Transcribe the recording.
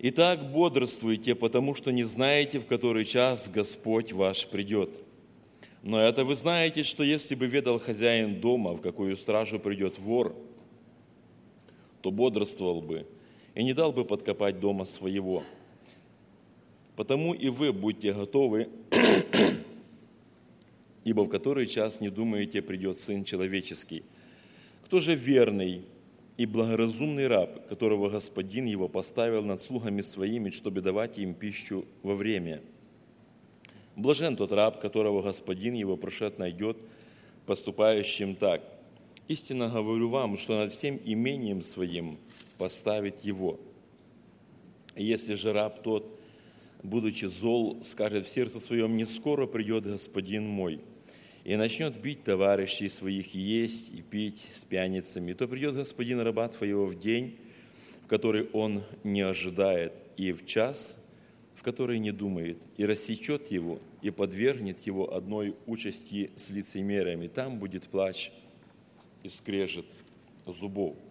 Итак, бодрствуйте, потому что не знаете, в который час Господь ваш придет. Но это вы знаете, что если бы ведал хозяин дома, в какую стражу придет вор, то бодрствовал бы и не дал бы подкопать дома своего. Потому и вы будьте готовы, ибо в который час не думаете, придет Сын Человеческий. Кто же верный и благоразумный раб, которого господин его поставил над слугами своими, чтобы давать им пищу во время? Блажен тот раб, которого господин его пришед найдет, поступающим так. Истинно говорю вам, что над всем имением своим поставит его. И если же раб тот, будучи зол, скажет в сердце своем: не скоро придет господин мой, и начнет бить товарищей своих, и есть, и пить с пьяницами, то придет господин раба твоего в день, в который он не ожидает, и в час, в который не думает, и рассечет его, и подвергнет его одной участи с лицемерами. Там будет плач и скрежет зубов.